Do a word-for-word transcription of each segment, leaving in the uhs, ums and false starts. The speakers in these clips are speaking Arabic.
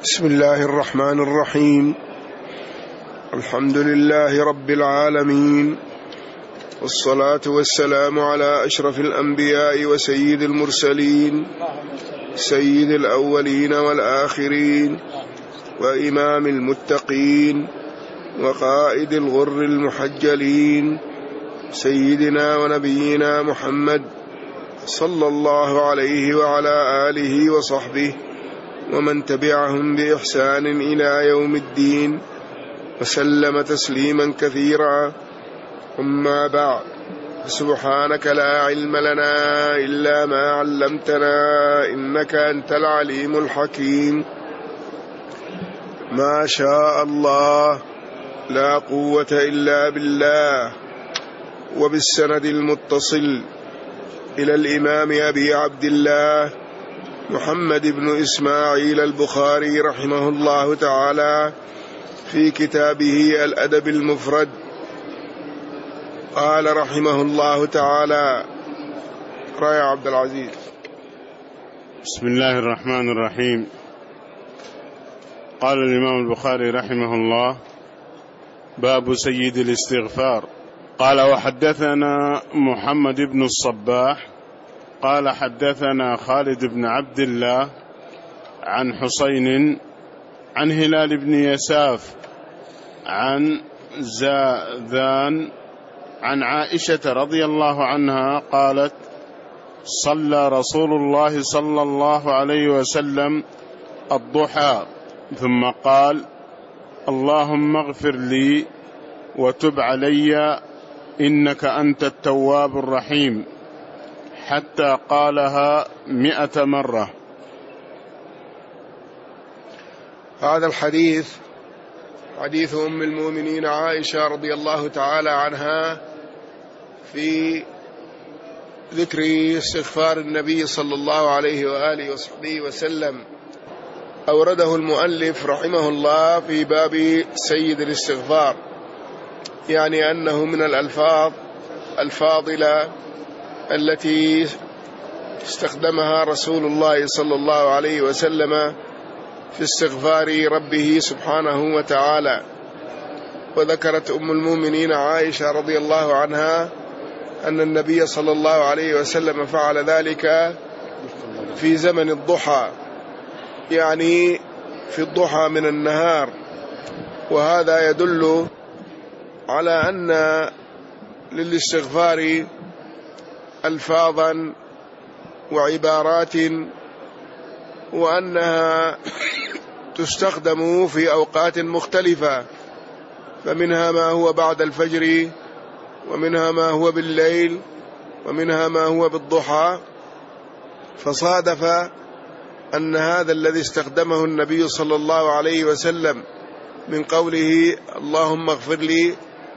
بسم الله الرحمن الرحيم. الحمد لله رب العالمين، والصلاة والسلام على أشرف الأنبياء وسيد المرسلين، سيد الأولين والآخرين، وإمام المتقين، وقائد الغر المحجلين، سيدنا ونبينا محمد صلى الله عليه وعلى آله وصحبه ومن تبعهم بإحسان إلى يوم الدين، وسلم تسليما كثيرا. أما بعد، سبحانك لا علم لنا إلا ما علمتنا إنك أنت العليم الحكيم. ما شاء الله لا قوة إلا بالله. وبالسند المتصل إلى الإمام أبي عبد الله محمد بن إسماعيل البخاري رحمه الله تعالى في كتابه الأدب المفرد، قال رحمه الله تعالى: رأي عبد العزيز. بسم الله الرحمن الرحيم. قال الإمام البخاري رحمه الله: باب سيد الاستغفار. قال: وحدثنا محمد بن الصباح قال حدثنا خالد بن عبد الله عن حسين عن هلال بن يساف عن زاذان عن عائشة رضي الله عنها قالت: صلى رسول الله صلى الله عليه وسلم الضحى ثم قال: اللهم اغفر لي وتب علي إنك أنت التواب الرحيم، حتى قالها مئة مرة. هذا الحديث حديث أم المؤمنين عائشة رضي الله تعالى عنها في ذكر استغفار النبي صلى الله عليه وآله وصحبه وسلم. أورده المؤلف رحمه الله في باب سيد الاستغفار، يعني أنه من الألفاظ الفاضلة التي استخدمها رسول الله صلى الله عليه وسلم في استغفار ربه سبحانه وتعالى. وذكرت أم المؤمنين عائشة رضي الله عنها أن النبي صلى الله عليه وسلم فعل ذلك في زمن الضحى، يعني في الضحى من النهار. وهذا يدل على أن للاستغفار ألفاظا وعبارات، وأنها تستخدم في أوقات مختلفة، فمنها ما هو بعد الفجر، ومنها ما هو بالليل، ومنها ما هو بالضحى. فصادف أن هذا الذي استخدمه النبي صلى الله عليه وسلم من قوله اللهم اغفر لي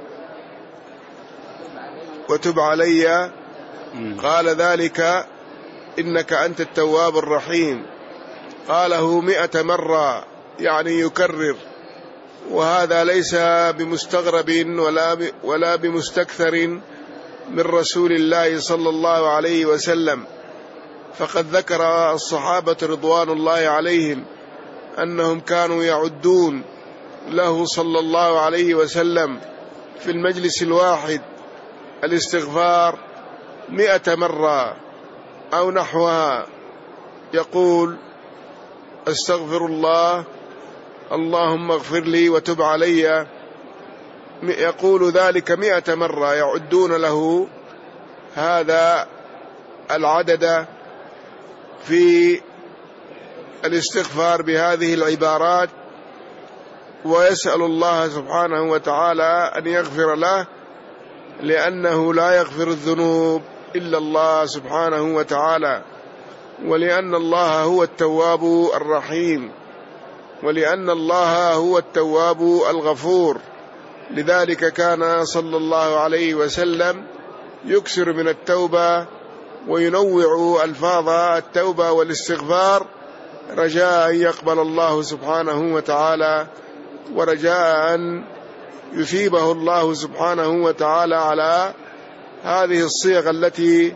وتب علي، قال ذلك إنك أنت التواب الرحيم، قاله مئة مرة، يعني يكرر. وهذا ليس بمستغرب ولا ولا بمستكثر من رسول الله صلى الله عليه وسلم، فقد ذكر الصحابة رضوان الله عليهم أنهم كانوا يعدون له صلى الله عليه وسلم في المجلس الواحد الاستغفار مئة مرة أو نحوها. يقول: استغفر الله، اللهم اغفر لي وتب علي، يقول ذلك مئة مرة، يعدون له هذا العدد في الاستغفار بهذه العبارات، ويسأل الله سبحانه وتعالى أن يغفر له، لأنه لا يغفر الذنوب إلا الله سبحانه وتعالى، ولأن الله هو التواب الرحيم، ولأن الله هو التواب الغفور. لذلك كان صلى الله عليه وسلم يكثر من التوبة وينوع ألفاظ التوبة والاستغفار، رجاء أن يقبل الله سبحانه وتعالى، ورجاء أن يثيبه الله سبحانه وتعالى على هذه الصيغ التي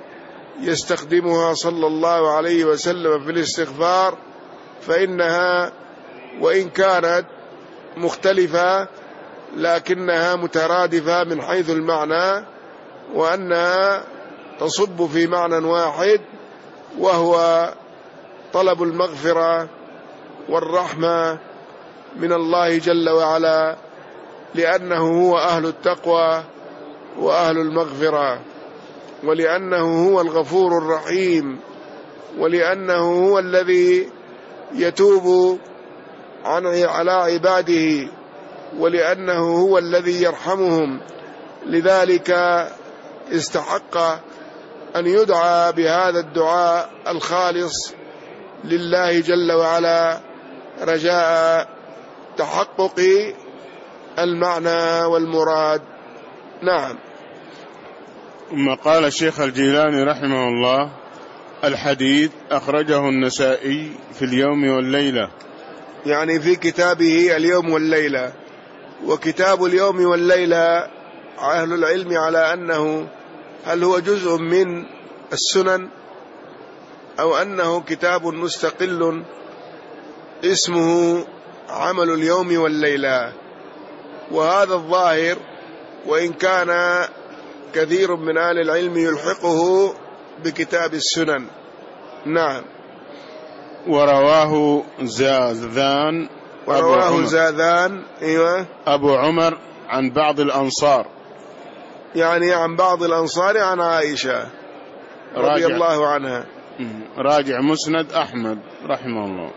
يستخدمها صلى الله عليه وسلم في الاستغفار، فإنها وإن كانت مختلفة لكنها مترادفة من حيث المعنى، وأنها تصب في معنى واحد، وهو طلب المغفرة والرحمة من الله جل وعلا، لأنه هو أهل التقوى وأهل المغفرة، ولأنه هو الغفور الرحيم، ولأنه هو الذي يتوب عن على عباده، ولأنه هو الذي يرحمهم. لذلك استحق أن يدعى بهذا الدعاء الخالص لله جل وعلا رجاء تحقق المعنى والمراد. نعم. ثم قال الشيخ الجيلاني رحمه الله: الحديث أخرجه النسائي في اليوم والليلة، يعني في كتابه اليوم والليلة. وكتاب اليوم والليلة أهل العلم على أنه هل هو جزء من السنن أو أنه كتاب مستقل اسمه عمل اليوم والليلة، وهذا الظاهر، وإن كان كثير من أهل العلم يلحقه بكتاب السنن. نعم. ورواه زاذان ورواه زاذان أيوة أبو عمر عن بعض الأنصار، يعني عن بعض الأنصار عن عائشة رضي الله عنها. راجع مسند أحمد رحمه الله.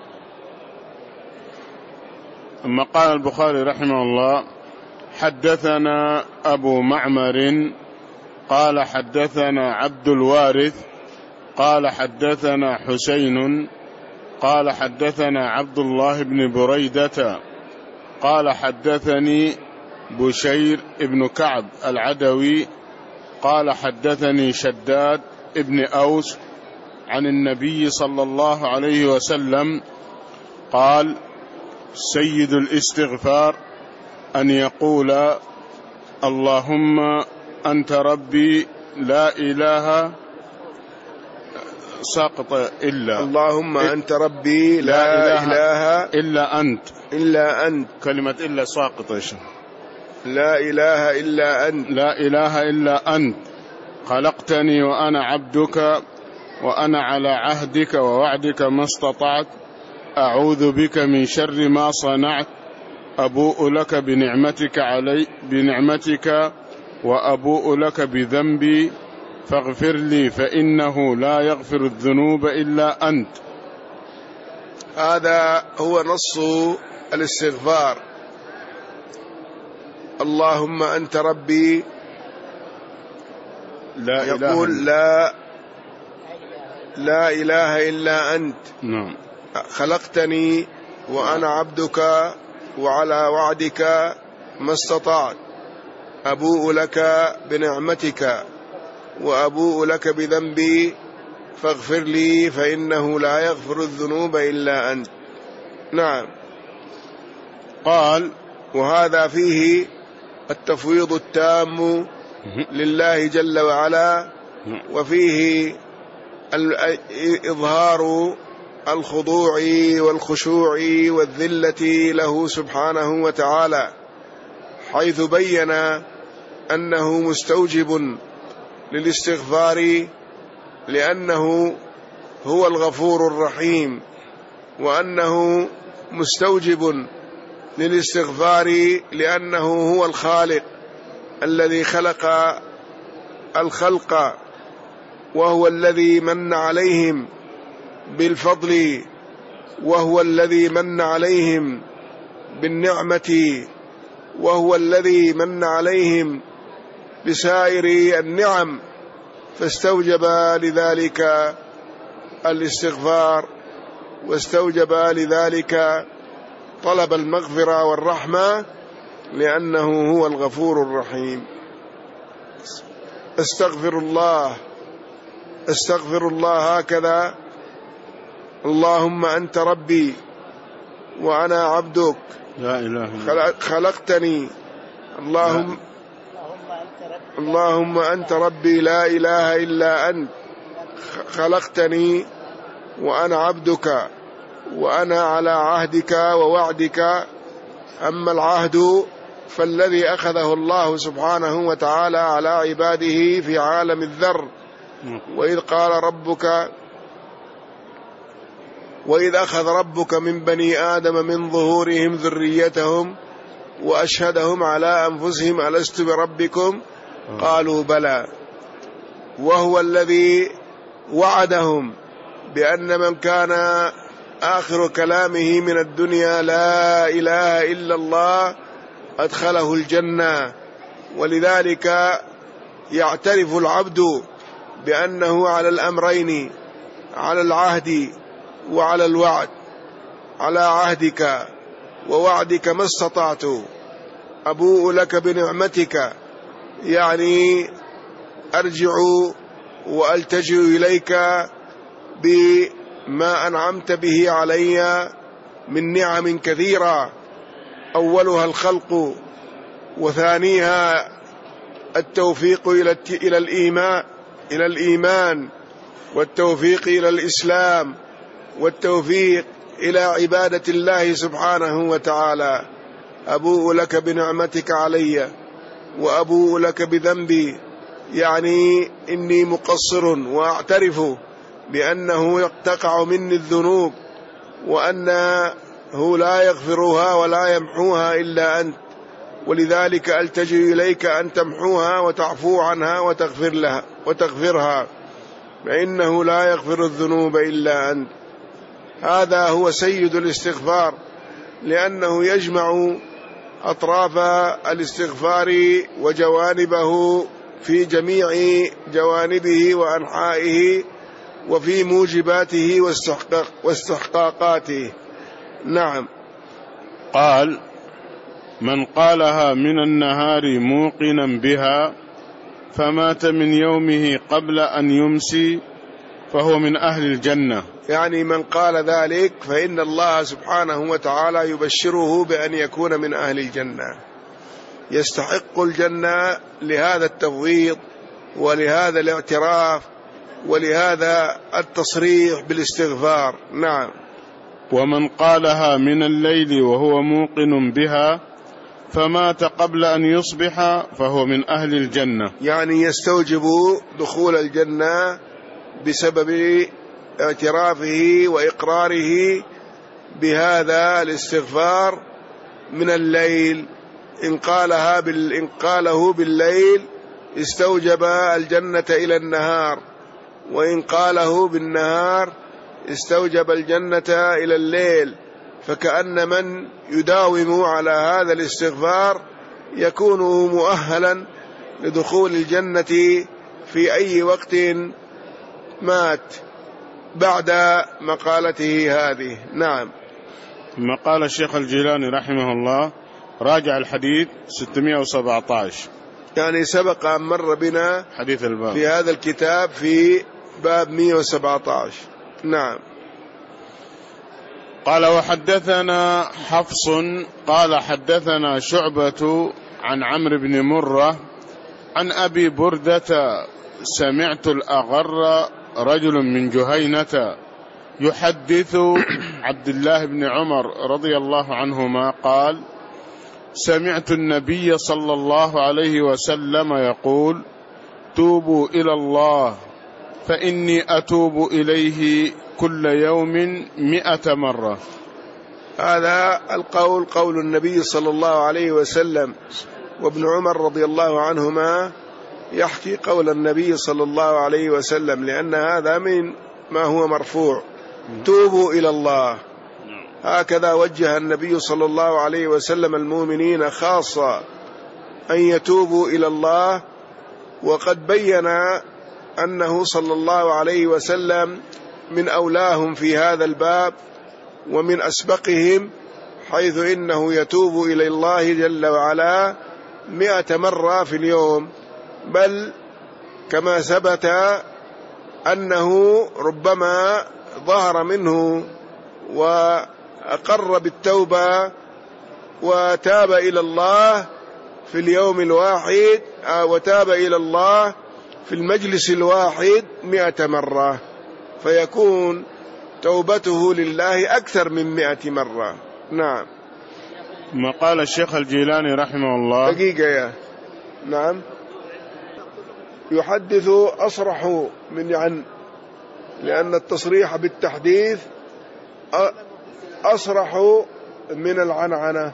ثم قال البخاري رحمه الله: حدثنا أبو معمر قال حدثنا عبد الوارث قال حدثنا حسين قال حدثنا عبد الله بن بريدة قال حدثني بشير ابن كعب العدوي قال حدثني شداد ابن أوس عن النبي صلى الله عليه وسلم قال: سيد الاستغفار أن يقول: اللهم أنت ربي لا إله ساقط إلا اللهم أنت ربي لا, لا إله, إله إلا أنت إلا أنت كلمة إلا ساقطة. لا إله إلا أنت لا إله إلا أنت خلقتني وأنا عبدك وأنا على عهدك ووعدك ما استطعت، أعوذ بك من شر ما صنعت، أبوء لك بنعمتك علي بنعمتك وأبوء لك بذنبي فاغفر لي فإنه لا يغفر الذنوب إلا أنت. هذا هو نص الاستغفار. اللهم أنت ربي، لا يقول إله لا لا إله إلا أنت. نعم. خلقتني وأنا عبدك وعلى وعدك ما استطعت، أبوء لك بنعمتك وأبوء لك بذنبي فاغفر لي فإنه لا يغفر الذنوب إلا أنت. نعم. قال: وهذا فيه التفويض التام لله جل وعلا، وفيه إظهار الخضوع والخشوع والذلة له سبحانه وتعالى، حيث بين أنه مستوجب للاستغفار لأنه هو الغفور الرحيم، وأنه مستوجب للاستغفار لأنه هو الخالق الذي خلق الخلق، وهو الذي من عليهم بالفضل، وهو الذي من عليهم بالنعمة، وهو الذي من عليهم بسائر النعم، فاستوجب لذلك الاستغفار، واستوجب لذلك طلب المغفرة والرحمة لأنه هو الغفور الرحيم. استغفر الله استغفر الله هكذا: اللهم أنت ربي وأنا عبدك لا إله خلقتني اللهم اللهم أنت ربي لا إله إلا أنت خلقتني وأنا عبدك وأنا على عهدك ووعدك. أما العهد فالذي أخذه الله سبحانه وتعالى على عباده في عالم الذر، وإذ قال ربك وإذ أخذ ربك من بني آدم من ظهورهم ذريتهم وأشهدهم على أنفسهم ألست بربكم قالوا بلى. وهو الذي وعدهم بأن من كان آخر كلامه من الدنيا لا إله إلا الله أدخله الجنة. ولذلك يعترف العبد بأنه على الأمرين، على العهد وعلى الوعد. على عهدك ووعدك ما استطعت، أبوء لك بنعمتك، يعني أرجع وألتجئ إليك بما أنعمت به علي من نعم كثيرة، أولها الخلق، وثانيها التوفيق إلى الإيمان إلى الإيمان والتوفيق إلى الإسلام والتوفيق إلى عبادة الله سبحانه وتعالى. أبوء لك بنعمتك علي وأبوء لك بذنبي، يعني إني مقصر وأعترف بأنه تقع مني الذنوب وأنه لا يغفرها ولا يمحوها إلا أنت، ولذلك ألتجئ إليك أن تمحوها وتعفو عنها وتغفر لها وتغفرها، فإنه لا يغفر الذنوب إلا أنت. هذا هو سيد الاستغفار، لأنه يجمع أطراف الاستغفار وجوانبه في جميع جوانبه وأنحائه وفي موجباته واستحقاقاته. نعم. قال: من قالها من النهار موقنا بها فمات من يومه قبل أن يمسي فهو من أهل الجنة. يعني من قال ذلك فإن الله سبحانه وتعالى يبشره بأن يكون من أهل الجنة، يستحق الجنة لهذا التفويض ولهذا الاعتراف ولهذا التصريح بالاستغفار. نعم. ومن قالها من الليل وهو موقن بها فمات قبل أن يصبح فهو من أهل الجنة، يعني يستوجب دخول الجنة بسبب اعترافه وإقراره بهذا الاستغفار من الليل. إن قالها بال... إن قاله بالليل استوجب الجنة إلى النهار، وإن قاله بالنهار استوجب الجنة إلى الليل. فكأن من يداوم على هذا الاستغفار يكون مؤهلا لدخول الجنة في أي وقت مات بعد مقالته هذه. نعم. ثم قال الشيخ الجيلاني رحمه الله: راجع الحديث ستمائة وسبعة عشر، يعني سبق أن مر بنا حديث الباب في هذا الكتاب في باب مئة وسبعة عشر. نعم. قال: وحدثنا حفص قال حدثنا شعبة عن عمرو بن مرة عن أبي بردة سمعت الأغر رجل من جهينة يحدث عبد الله بن عمر رضي الله عنهما قال: سمعت النبي صلى الله عليه وسلم يقول: توبوا إلى الله فإني أتوب إليه كل يوم مئة مرة. هذا القول قول النبي صلى الله عليه وسلم، وابن عمر رضي الله عنهما يحكي قول النبي صلى الله عليه وسلم، لأن هذا من ما هو مرفوع. توبوا إلى الله، هكذا وجه النبي صلى الله عليه وسلم المؤمنين خاصة أن يتوبوا إلى الله. وقد بين أنه صلى الله عليه وسلم من أولاهم في هذا الباب ومن أسبقهم، حيث إنه يتوب إلى الله جل وعلا مئة مرة في اليوم، بل كما ثبت أنه ربما ظهر منه وأقر بالتوبة وتاب إلى الله في اليوم الواحد، وتاب إلى الله في المجلس الواحد مئة مرة، فيكون توبته لله أكثر من مئة مرة. نعم. ما قال الشيخ الجيلاني رحمه الله. دقيقة يا نعم. يحدث أصرح من عن، لأن التصريح بالتحديث أصرح من العنعنة.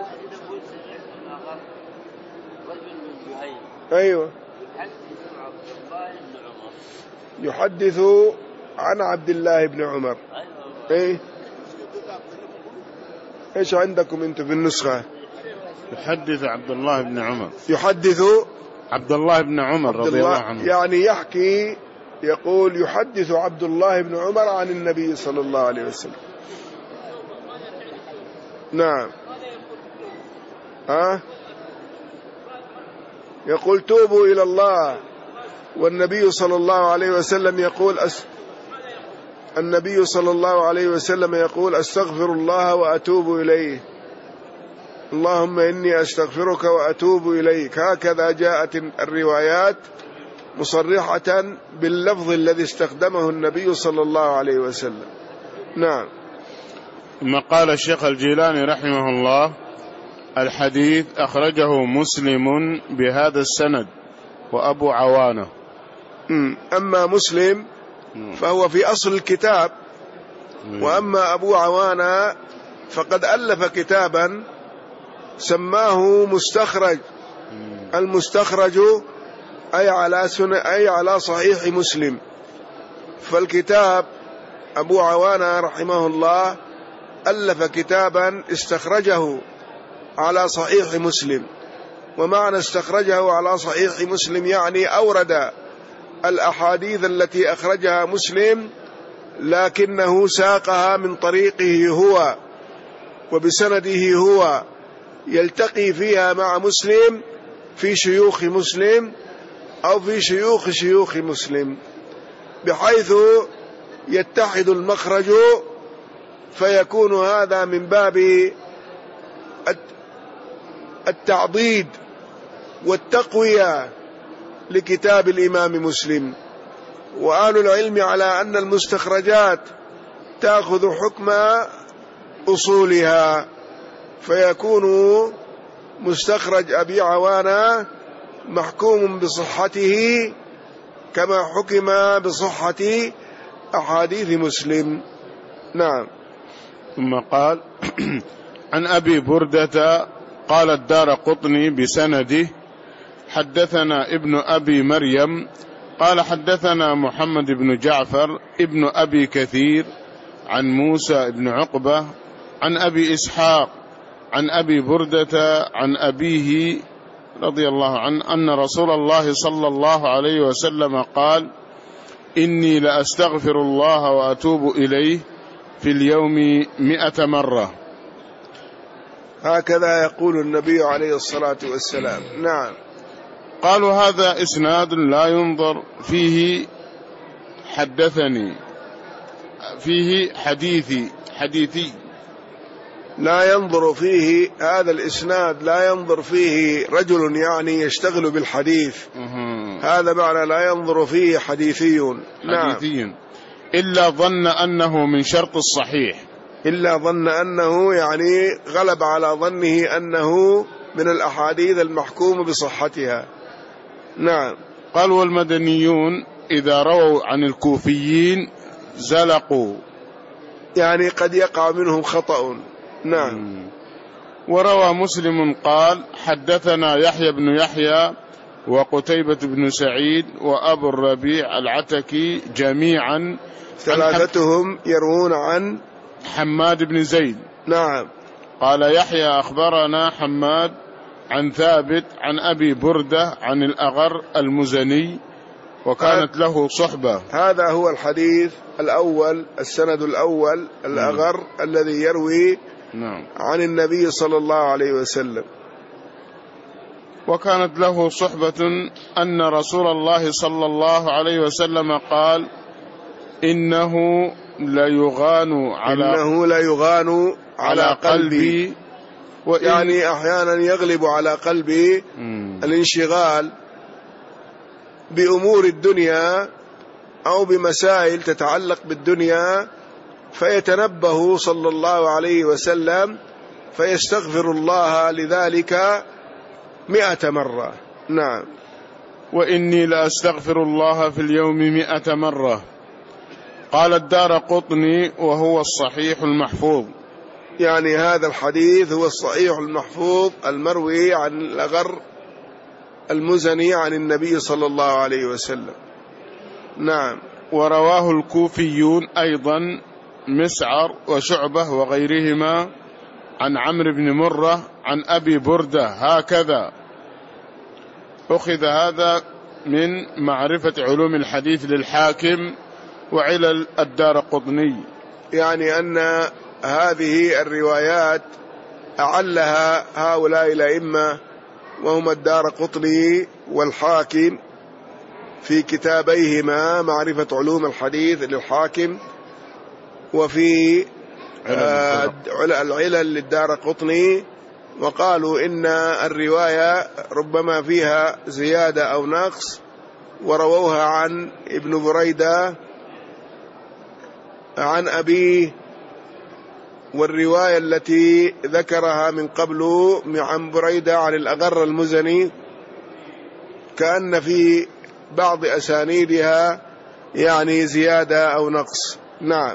أيوة. يحدث عن عبد الله بن عمر. ايه ايش عندكم انتم في النسخة؟ يحدث عبد الله بن عمر. يحدث عبد الله بن عمر رضي الله عنه، يعني يحكي، يقول يحدث عبد الله بن عمر عن النبي صلى الله عليه وسلم. نعم. ها أه؟ يقول توبوا إلى الله، والنبي صلى الله عليه وسلم يقول أس... النبي صلى الله عليه وسلم يقول أستغفر الله وأتوب إليه، اللهم إني أستغفرك وأتوب إليك. هكذا جاءت الروايات مصرحة باللفظ الذي استخدمه النبي صلى الله عليه وسلم. نعم. ثم قال الشيخ الجيلاني رحمه الله: الحديث أخرجه مسلم بهذا السند وأبو عوانة. أما مسلم فهو في أصل الكتاب، وأما أبو عوانة فقد ألف كتابا سماه مستخرج. المستخرج أي على سنة أي على صحيح مسلم. فالكتاب أبو عوانة رحمه الله ألف كتابا استخرجه على صحيح مسلم. ومعنى استخرجه على صحيح مسلم يعني أورد الأحاديث التي أخرجها مسلم، لكنه ساقها من طريقه هو وبسنده هو، يلتقي فيها مع مسلم في شيوخ مسلم أو في شيوخ شيوخ مسلم، بحيث يتحد المخرج، فيكون هذا من باب التعضيد والتقوية لكتاب الإمام مسلم. وأهل العلم على أن المستخرجات تأخذ حكم أصولها، فيكون مستخرج أبي عوانة محكوم بصحته كما حكم بصحة أحاديث مسلم. نعم. ثم قال: عن أبي بردة قال الدارقطني بسنده: حدثنا ابن أبي مريم قال حدثنا محمد بن جعفر ابن أبي كثير عن موسى بن عقبة عن أبي إسحاق عن أبي بردة عن أبيه رضي الله عنه أن رسول الله صلى الله عليه وسلم قال: إني لأستغفر الله وأتوب إليه في اليوم مئة مرة. هكذا يقول النبي عليه الصلاة والسلام. نعم. قالوا: هذا إسناد لا ينظر فيه حدثني فيه حديثي حديثي لا ينظر فيه هذا الإسناد، لا ينظر فيه رجل يعني يشتغل بالحديث. هذا معنى لا ينظر فيه حديثي. نعم. حديثي إلا ظن أنه من شرط الصحيح، إلا ظن أنه يعني غلب على ظنه أنه من الأحاديث المحكوم بصحتها. نعم. قال: والمدنيون إذا رووا عن الكوفيين زلقوا، يعني قد يقع منهم خطأ. نعم. وروى مسلم قال: حدثنا يحيى بن يحيى وقتيبة بن سعيد وأبو الربيع العتكي جميعا، ثلاثتهم يروون عن حماد بن زيد. نعم. قال يحيى: أخبرنا حماد عن ثابت عن أبي بردة عن الأغر المزني، وكانت له صحبة. هذا هو الحديث الأول، السند الأول، الأغر م. الذي يروي نعم. عن النبي صلى الله عليه وسلم. وكانت له صحبة أن رسول الله صلى الله عليه وسلم قال: إنه ليغان على إنه ليغان على, على قلبي, قلبي يعني أحيانا يغلب على قلبي مم. الانشغال بأمور الدنيا أو بمسائل تتعلق بالدنيا، فيتنبه صلى الله عليه وسلم فيستغفر الله لذلك مئة مرة. نعم. وإني لأستغفر الله في اليوم مئة مرة. قال الدارقطني وهو الصحيح المحفوظ. يعني هذا الحديث هو الصحيح المحفوظ المروي عن الأغر المزني عن النبي صلى الله عليه وسلم. نعم. ورواه الكوفيون أيضا مسعر وشعبة وغيرهما عن عمرو بن مرة عن أبي بردة هكذا. أخذ هذا من معرفة علوم الحديث للحاكم وعلل الدارقطني، يعني أن هذه الروايات أعلها هؤلاء الأئمة وهم الدارقطني والحاكم في كتابيهما معرفة علوم الحديث للحاكم وفي العلل للدارقطني، وقالوا إن الرواية ربما فيها زيادة أو نقص، ورووها عن ابن بريدة عن أبيه، والرواية التي ذكرها من قبل عن بريدة عن الأغر المزني كأن في بعض أسانيدها يعني زيادة أو نقص. نعم.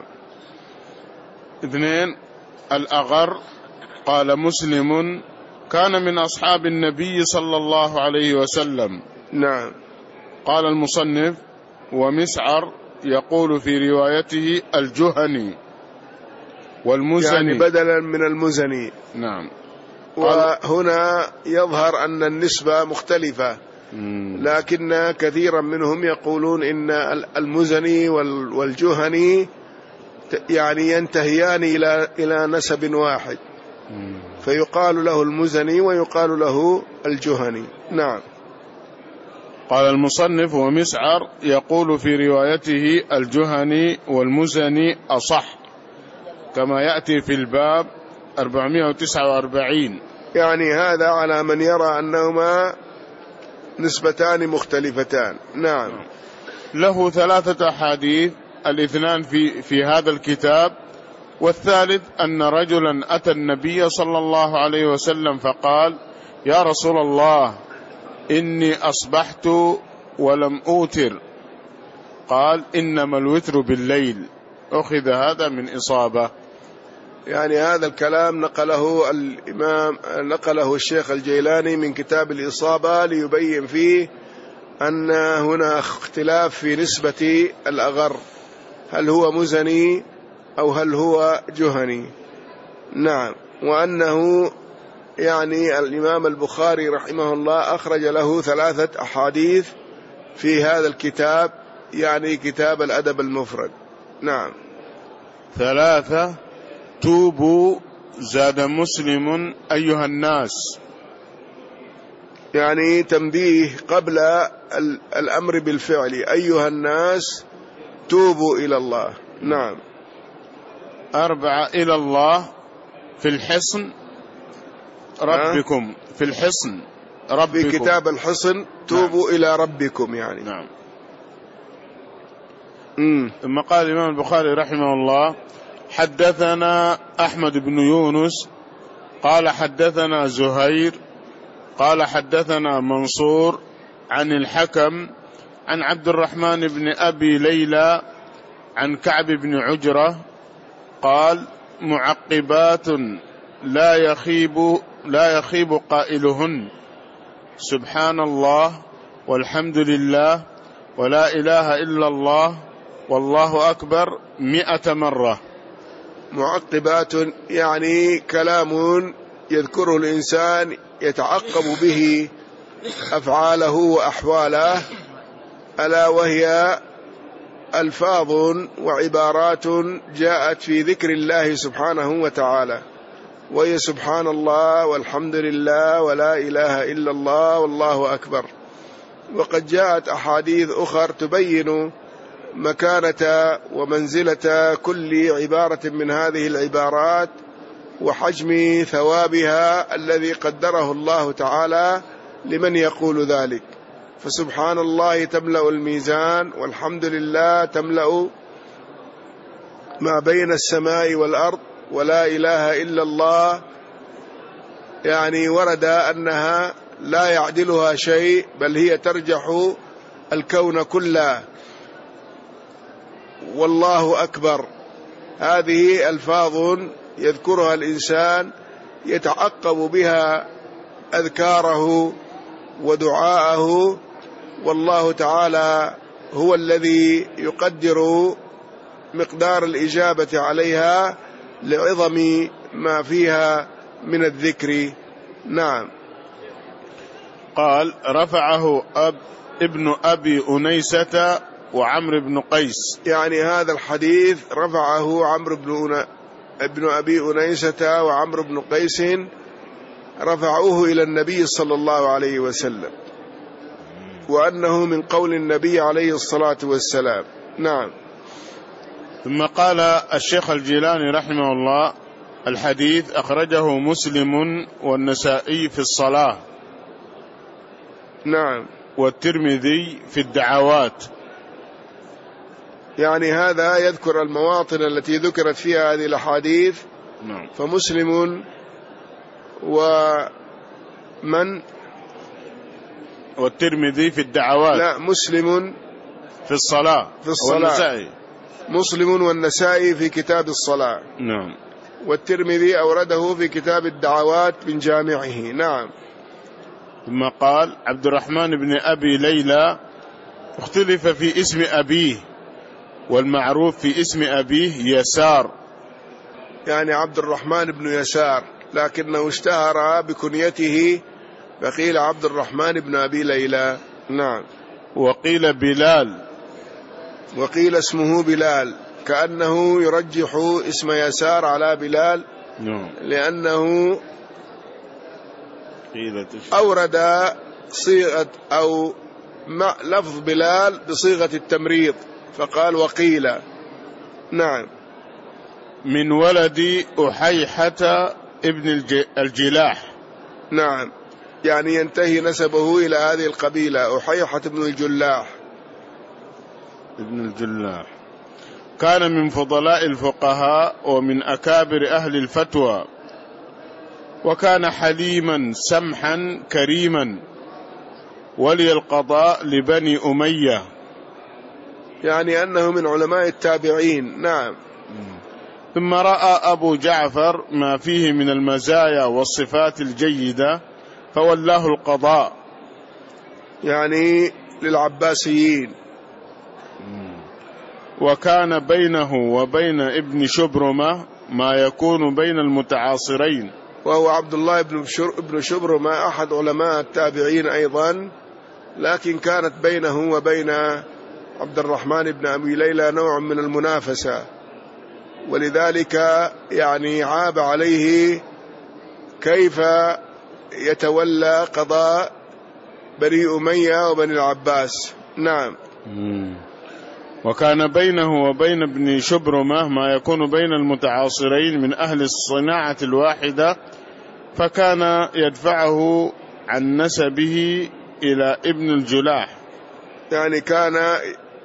اثنين، الأغر قال مسلم كان من أصحاب النبي صلى الله عليه وسلم. نعم. قال المصنف ومسعر يقول في روايته الجهني والمزني، يعني بدلا من المزني. نعم. وهنا يظهر أن النسبة مختلفة، لكن كثيرا منهم يقولون إن المزني والجهني يعني ينتهيان إلى إلى نسب واحد، فيقال له المزني ويقال له الجهني. نعم. قال المصنف ومسعر يقول في روايته الجهني والمزني أصح، كما يأتي في الباب أربعمائة وتسعة وأربعين. يعني هذا على من يرى أنهما نسبتان مختلفتان. نعم. له ثلاثة أحاديث، الاثنان في في هذا الكتاب، والثالث أن رجلا أتى النبي صلى الله عليه وسلم فقال يا رسول الله إني أصبحت ولم أوتر، قال إنما الوتر بالليل. أخذ هذا من إصابة. يعني هذا الكلام نقله الإمام نقله الشيخ الجيلاني من كتاب الإصابة ليبين فيه أن هنا اختلاف في نسبة الأغر، هل هو مزني أو هل هو جهني. نعم. وأنه يعني الإمام البخاري رحمه الله أخرج له ثلاثة أحاديث في هذا الكتاب، يعني كتاب الأدب المفرد. نعم. ثلاثة. توبوا زاد مسلم أيها الناس، يعني تنبيه قبل الأمر بالفعل، أيها الناس توبوا إلى الله. نعم. أربعة. إلى الله في الحصن ربكم، في الحصن ربكم، في كتاب الحصن توبوا. نعم. إلى ربكم يعني. نعم. مم. ثم قال الإمام البخاري رحمه الله حدثنا أحمد بن يونس قال حدثنا زهير قال حدثنا منصور عن الحكم عن عبد الرحمن بن أبي ليلى عن كعب بن عجرة قال معقبات لا يخيب لا يخيب قائلهن سبحان الله والحمد لله ولا إله إلا الله والله أكبر مئة مرة. معقبات يعني كلام يذكره الإنسان يتعقب به أفعاله وأحواله، ألا وهي ألفاظ وعبارات جاءت في ذكر الله سبحانه وتعالى، وهي سبحان الله والحمد لله ولا إله إلا الله والله أكبر. وقد جاءت أحاديث أخرى تبين مكانة ومنزلة كل عبارة من هذه العبارات وحجم ثوابها الذي قدره الله تعالى لمن يقول ذلك. فسبحان الله تملأ الميزان، والحمد لله تملأ ما بين السماء والأرض ولا إله إلا الله، يعني ورد أنها لا يعدلها شيء، بل هي ترجح الكون كله. والله أكبر، هذه ألفاظ يذكرها الإنسان يتعقب بها أذكاره ودعاءه، والله تعالى هو الذي يقدر مقدار الإجابة عليها لعظم ما فيها من الذكر. نعم. قال: رفعه أب ابن أبي أنيسة وعمرو بن قيس. يعني هذا الحديث رفعه عمرو بن ابن أبي أنيسة وعمرو بن قيس، رفعوه إلى النبي صلى الله عليه وسلم، وأنه من قول النبي عليه الصلاة والسلام. نعم. ثم قال الشيخ الجيلاني رحمه الله: الحديث أخرجه مسلم والنسائي في الصلاة. نعم. والترمذي في الدعوات. يعني هذا يذكر المواطن التي ذكرت فيها هذه الأحاديث. نعم. فمسلم ومن والترمذي في الدعوات. لا، مسلم في الصلاة. في الصلاة. والنسائي. مسلم والنسائي في كتاب الصلاة. نعم. والترمذي أورده في كتاب الدعوات من جامعه. نعم. ثم قال: عبد الرحمن بن أبي ليلى اختلف في اسم أبيه، والمعروف في اسم أبيه يسار. يعني عبد الرحمن بن يسار، لكنه اشتهر بكنيته فقيل عبد الرحمن بن أبي ليلى. نعم. وقيل بلال، وقيل اسمه بلال، كأنه يرجح اسم يسار على بلال. نعم. لأنه أورد صيغة أو لفظ بلال بصيغة التمريض، فقال وقيل. نعم. من ولد أحيحة ابن الجلاح. نعم. يعني ينتهي نسبه إلى هذه القبيلة، أحيحة ابن الجلاح. ابن الجلاح كان من فضلاء الفقهاء ومن أكابر أهل الفتوى، وكان حليما سمحا كريما ولي القضاء لبني أمية. يعني أنه من علماء التابعين. نعم. ثم رأى أبو جعفر ما فيه من المزايا والصفات الجيدة فولاه القضاء، يعني للعباسيين. وكان بينه وبين ابن شبرمة ما يكون بين المتعاصرين، وهو عبد الله بن شبرمة أحد علماء التابعين أيضا، لكن كانت بينه وبين عبد الرحمن بن أبي ليلى نوع من المنافسة، ولذلك يعني عاب عليه كيف يتولى قضاء بني أمية وبني العباس. نعم. وكان بينه وبين ابن شبرمة ما يكون بين المتعاصرين من أهل الصناعة الواحدة، فكان يدفعه عن نسبه إلى ابن الجلاح. يعني كان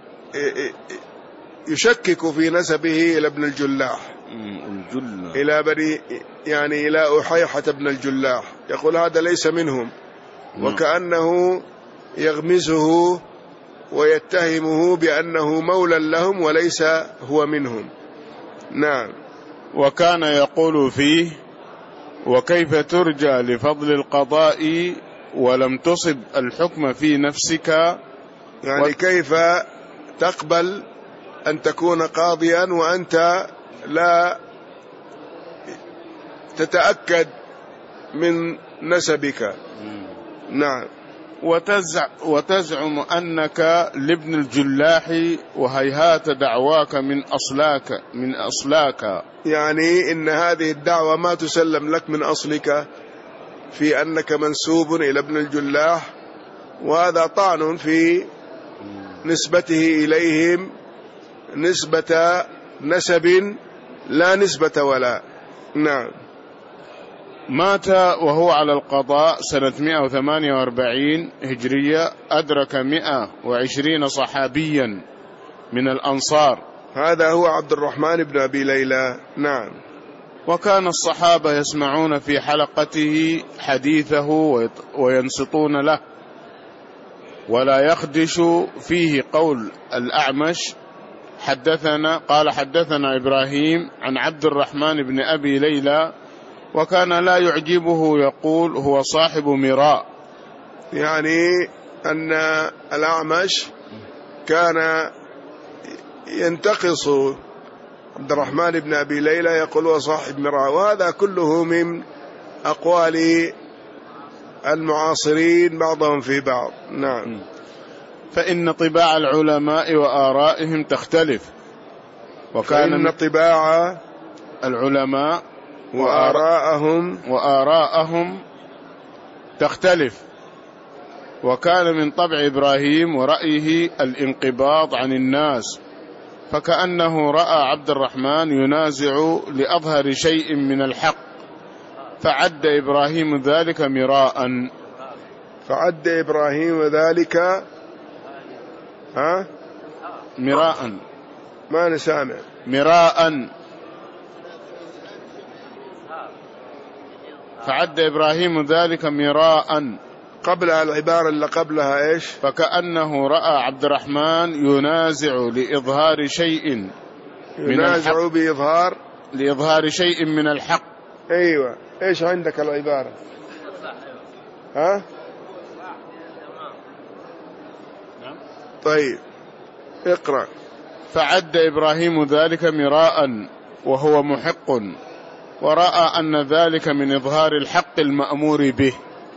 يشكك في نسبه إلى ابن الجلاح، الجلاح. إلى بني يعني إلى أحيحة ابن الجلاح، يقول هذا ليس منهم، وكأنه يغمزه ويتهمه بأنه مولى لهم وليس هو منهم. نعم. وكان يقول فيه: وكيف ترجى لفضل القضاء ولم تصب الحكم في نفسك؟ يعني و... كيف تقبل أن تكون قاضيا وأنت لا تتأكد من نسبك؟ نعم. وتزع وتزعم أنك لابن الجلاح وهيهات دعواك من أصلاك من أصلاك. يعني إن هذه الدعوة ما تسلم لك من أصلك، في أنك منسوب إلى ابن الجلاح، وهذا طعن في نسبته إليهم نسبة نسب لا نسبة ولا. نعم. مات وهو على القضاء سنة مئة وثمانية وأربعين هجرية، أدرك مئة وعشرين صحابيا من الأنصار، هذا هو عبد الرحمن بن أبي ليلى. نعم. وكان الصحابة يسمعون في حلقته حديثه وينصتون له، ولا يخدش فيه قول الأعمش حدثنا قال حدثنا إبراهيم عن عبد الرحمن بن أبي ليلى، وكان لا يعجبه يقول هو صاحب مراء، يعني أن الأعمش كان ينتقص عبد الرحمن بن أبي ليلى يقول هو صاحب مراء، وهذا كله من أقوال المعاصرين بعضهم في بعض. نعم. فإن طباع العلماء وآرائهم تختلف، وكان فإن طباع العلماء وآراءهم وآراءهم تختلف، وكان من طبع إبراهيم ورأيه الانقباض عن الناس، فكأنه رأى عبد الرحمن ينازع لأظهر شيء من الحق، فعد إبراهيم ذلك مراء. فعد إبراهيم ذلك ها مراء ما نسامع مراء فعد إبراهيم ذلك مراء. قبلها العبارة اللي قبلها إيش؟ فكأنه رأى عبد الرحمن ينازع لإظهار شيء من ينازع الحق بإظهار لإظهار شيء من الحق. أيوة. إيش عندك العبارة؟ ها؟ طيب اقرأ. فعد إبراهيم ذلك مراء وهو محق، ورأى أن ذلك من إظهار الحق المأمور به.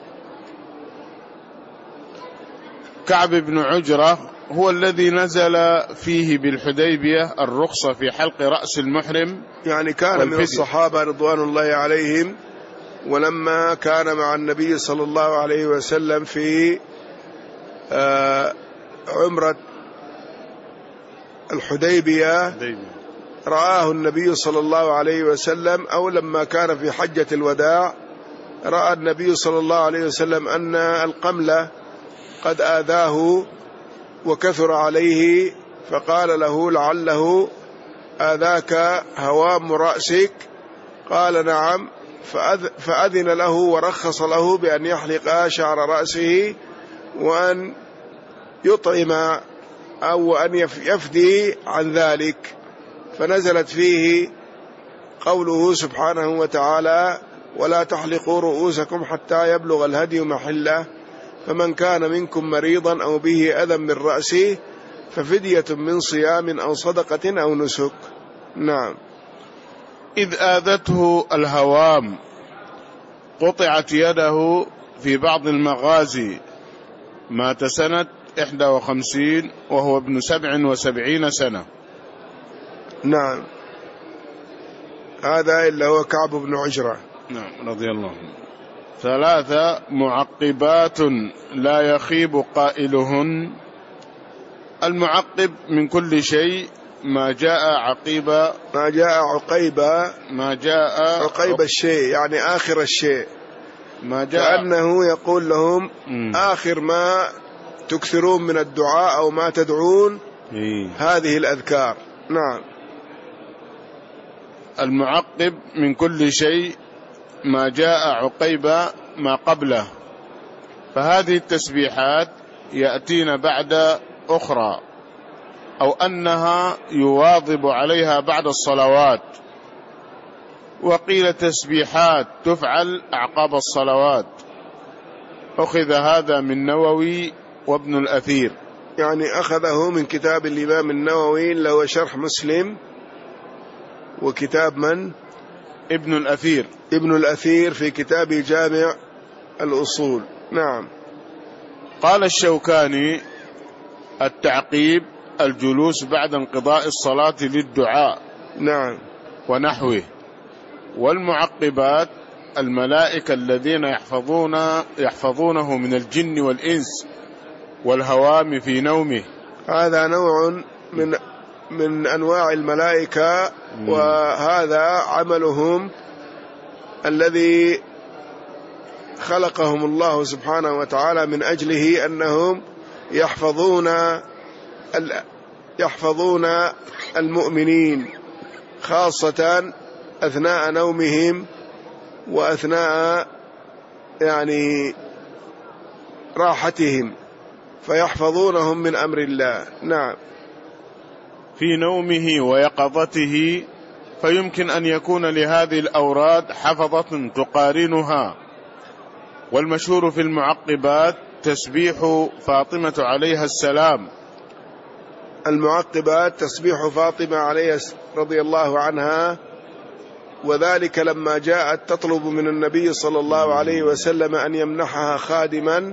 كعب بن عجرة هو الذي نزل فيه بالحديبية الرخصة في حلق رأس المحرم، يعني كان من الصحابة رضوان الله عليهم، ولما كان مع النبي صلى الله عليه وسلم في عمرة الحديبية رآه النبي صلى الله عليه وسلم، أو لما كان في حجة الوداع رأى النبي صلى الله عليه وسلم أن القمل قد آذاه وكثر عليه، فقال له لعله آذاك هوام رأسك، قال نعم، فأذن له ورخص له بأن يحلق شعر رأسه وأن يطعم أو أن يفدي عن ذلك، فنزلت فيه قوله سبحانه وتعالى ولا تحلقوا رؤوسكم حتى يبلغ الهدي محله، فمن كان منكم مريضا أو به أذى من رأسه ففدية من صيام أو صدقة أو نسك. نعم. إذ آذته الهوام قطعت يده في بعض المغازي، مات سنة إحدى وخمسين وهو ابن سبع وسبعين سنة. نعم. هذا إلا هو كعب بن عجرة. نعم رضي الله عنه. ثلاثة معقبات لا يخيب قائلهن. المعقب من كل شيء ما جاء عقيبا ما جاء عقيبا ما جاء عقيب الشيء، يعني آخر الشيء، ما جاء كأنه يقول لهم م. آخر ما تكثرون من الدعاء أو ما تدعون إيه. هذه الأذكار. نعم. المعقب من كل شيء ما جاء عقيبا ما قبله، فهذه التسبيحات يأتين بعد أخرى، أو أنها يواظب عليها بعد الصلوات، وقيل تسبيحات تفعل أعقاب الصلوات. أخذ هذا من نووي وابن الأثير، يعني أخذه من كتاب الإمام النووي اللي هو شرح مسلم، وكتاب من؟ ابن الأثير ابن الأثير في كتاب جامع الأصول. نعم. قال الشوكاني التعقيب الجلوس بعد انقضاء الصلاة للدعاء. نعم. ونحوه. والمعقبات الملائكة الذين يحفظون يحفظونه من الجن والإنس والهوام في نومه. هذا نوع من من أنواع الملائكة، وهذا عملهم الذي خلقهم الله سبحانه وتعالى من أجله، أنهم يحفظون يحفظون المؤمنين خاصة أثناء نومهم وأثناء يعني راحتهم، فيحفظونهم من أمر الله. نعم. في نومه ويقظته، فيمكن أن يكون لهذه الأوراد حفظة تقارنها. والمشهور في المعقبات تسبيح فاطمة عليها السلام. المعقبات تسبيح فاطمة عليها رضي الله عنها، وذلك لما جاءت تطلب من النبي صلى الله عليه وسلم أن يمنحها خادما،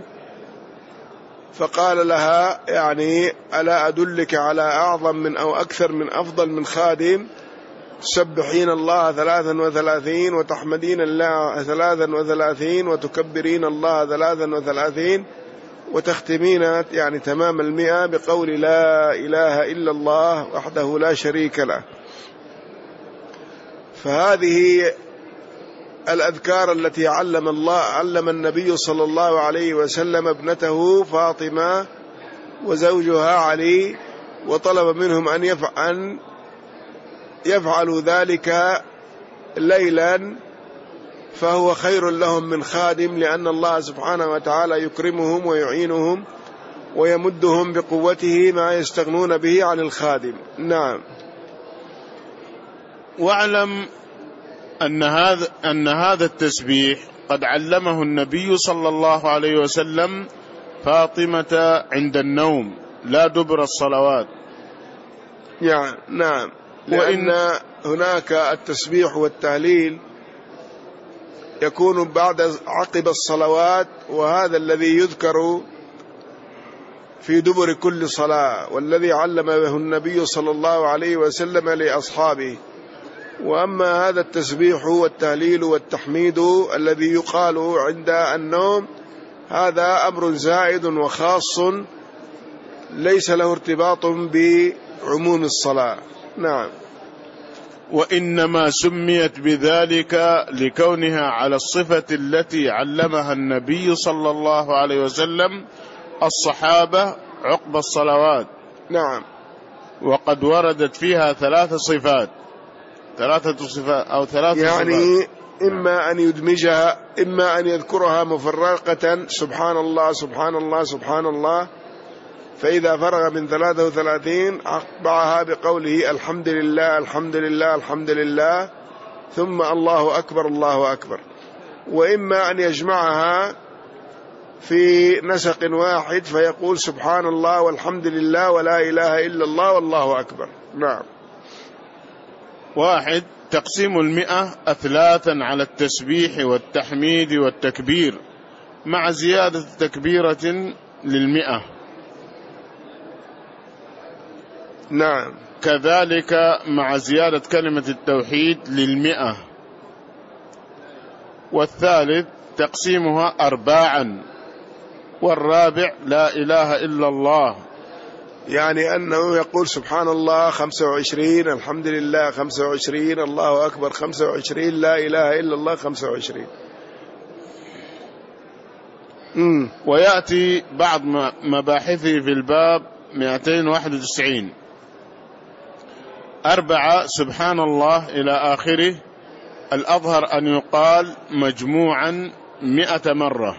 فقال لها يعني ألا أدلك على أعظم من أو أكثر من أفضل من خادم، تسبحين الله ثلاثا وثلاثين وتحمدين الله ثلاثا وثلاثين وتكبرين الله ثلاثا وثلاثين وتختمين يعني تمام المئة بقول لا إله إلا الله وحده لا شريك له. فهذه الأذكار التي علم الله علم النبي صلى الله عليه وسلم ابنته فاطمة وزوجها علي، وطلب منهم أن يفعل يفعلوا ذلك ليلا، فهو خير لهم من خادم، لأن الله سبحانه وتعالى يكرمهم ويعينهم ويمدهم بقوته ما يستغنون به عن الخادم. نعم. واعلم أن هذا أن هذا التسبيح قد علمه النبي صلى الله عليه وسلم فاطمة عند النوم لا دبر الصلوات. يعني نعم، لأن هناك التسبيح والتهليل يكون بعد عقب الصلوات، وهذا الذي يذكر في دبر كل صلاة، والذي علمه النبي صلى الله عليه وسلم لأصحابه. وأما هذا التسبيح والتهليل والتحميد الذي يقال عند النوم، هذا أمر زائد وخاص ليس له ارتباط بعموم الصلاة. نعم. وإنما سميت بذلك لكونها على الصفة التي علمها النبي صلى الله عليه وسلم الصحابة عقب الصلوات. نعم. وقد وردت فيها ثلاث صفات ثلاثة صفات أو ثلاث يعني صفات. إما أن يدمجها، إما أن يذكرها مفرقة سبحان الله سبحان الله سبحان الله، فإذا فرغ من ثلاثة وثلاثين أتبعها بقوله الحمد لله الحمد لله الحمد لله، ثم الله أكبر الله أكبر. وإما أن يجمعها في نسق واحد فيقول سبحان الله والحمد لله ولا إله إلا الله والله أكبر. نعم. واحد، تقسيم المئة أثلاثا على التسبيح والتحميد والتكبير مع زيادة تكبيرة للمئة. نعم. كذلك مع زيادة كلمة التوحيد للمئة. والثالث تقسيمها أرباعا، والرابع لا إله إلا الله، يعني أنه يقول سبحان الله خمسة وعشرين، الحمد لله خمسة وعشرين، الله أكبر خمسة وعشرين، لا إله إلا الله خمسة وعشرين. مم. ويأتي بعض مباحثه في الباب مئتين وواحد وتسعين. أربعة سبحان الله إلى آخره، الأظهر أن يقال مجموعا مئة مرة،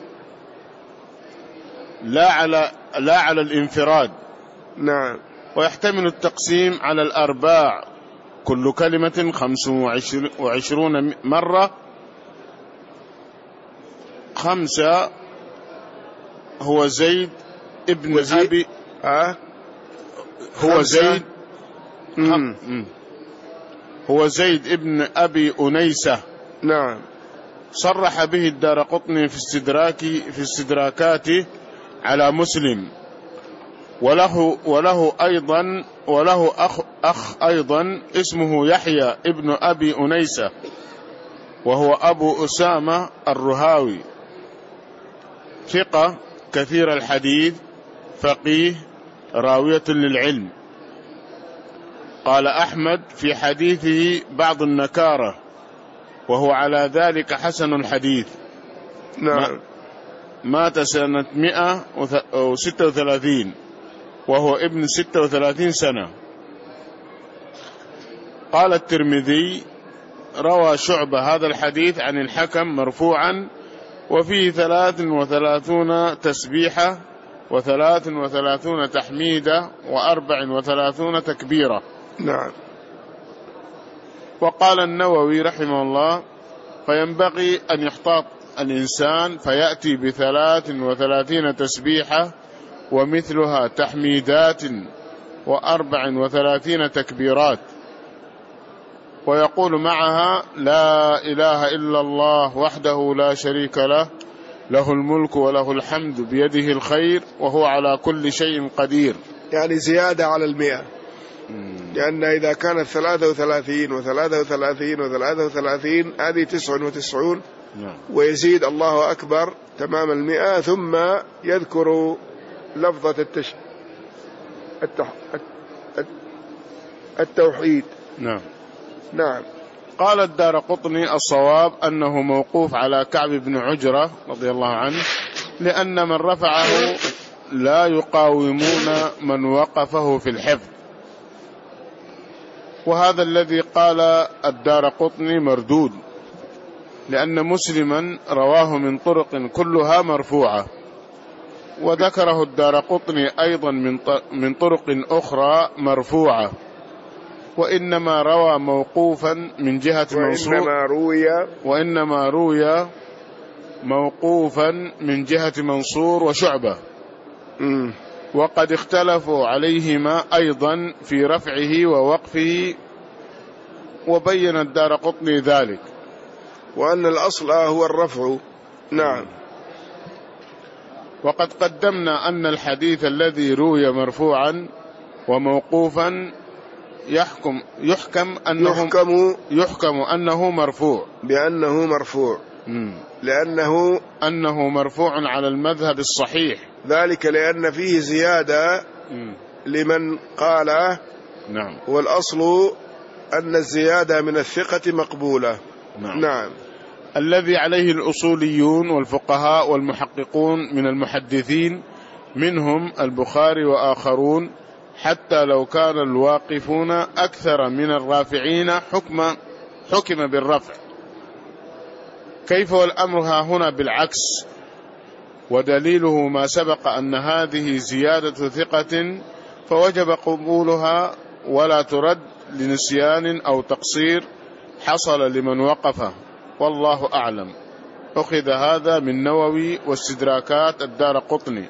لا على لا على الانفراد. نعم. ويحتمل التقسيم على الأرباع، كل كلمة خمس وعشرون مرة. خمسة هو زيد ابن وزيد. أبي أه؟ هو زيد مم. هو زيد ابن أبي أنيسة. نعم. صرح به الدارقطني في استدراك في استدراكاته على مسلم، وله وله أيضا وله أخ أخ أيضا اسمه يحيى ابن أبي أنيسة، وهو أبو أسامة الرهاوي، ثقة كثير الحديث، فقيه، راوية للعلم. قال أحمد في حديثه بعض النكارة، وهو على ذلك حسن الحديث. نعم. مات سنة مئة وستة وثلاثين، وهو ابن ستة وثلاثين سنة. قال الترمذي: روى شعبة هذا الحديث عن الحكم مرفوعا وفيه ثلاث وثلاثون تسبيحة وثلاث وثلاثون تحميدة وأربع وثلاثون تكبيرة. نعم. وقال النووي رحمه الله: فينبغي أن يحتاط الإنسان فيأتي بثلاث وثلاثين تسبيحة ومثلها تحميدات وأربع وثلاثين تكبيرات، ويقول معها: لا إله إلا الله وحده لا شريك له، له الملك وله الحمد بيده الخير وهو على كل شيء قدير. يعني زيادة على المئة، لأن إذا كانت ثلاثة وثلاثين وثلاثة وثلاثين وثلاثة وثلاثين هذه تسعة وتسعون، ويزيد الله أكبر تمام المئة، ثم يذكر لفظة التش... التح... التوحيد. نعم. نعم. قال الدارقطني: الصواب أنه موقوف على كعب بن عجرة رضي الله عنه، لأن من رفعه لا يقاومون من وقفه في الحفظ. وهذا الذي قال الدارقطني مردود، لأن مسلما رواه من طرق كلها مرفوعة، وذكره الدارقطني أيضا من طرق أخرى مرفوعة، وإنما روى موقوفا من جهة منصور وإنما روي وإنما روي موقوفا من جهة منصور وشعبة. م. وقد اختلفوا عليهما أيضا في رفعه ووقفه، وبين الدارقطني ذلك، وأن الأصل هو الرفع. نعم. وقد قدمنا أن الحديث الذي روي مرفوعا وموقوفا يحكم يحكم أنه يحكم, يحكم أنه مرفوع، بأنه مرفوع، م. لأنه أنه مرفوع على المذهب الصحيح، ذلك لأن فيه زيادة م. لمن قاله. نعم. والأصل أن الزيادة من الثقة مقبولة. نعم. نعم. الذي عليه الأصوليون والفقهاء والمحققون من المحدثين منهم البخاري وآخرون، حتى لو كان الواقفون أكثر من الرافعين حكم حكم بالرفع. كيف والأمر ها هنا بالعكس؟ ودليله ما سبق أن هذه زيادة ثقة فوجب قبولها ولا ترد لنسيان أو تقصير حصل لمن وقفه، والله أعلم. أخذ هذا من نووي واستدراكات الدارقطني.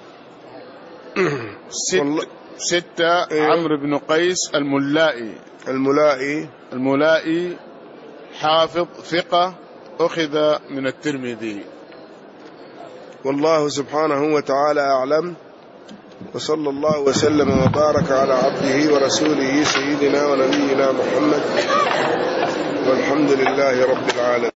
ست ستة إيه؟ عمرو بن قيس الملائي الملائي الملائي حافظ ثقة، أخذ من الترمذي. والله سبحانه وتعالى أعلم، وصلى الله وسلم وبارك على عبده ورسوله سيدنا ونبينا محمد، والحمد لله رب العالمين.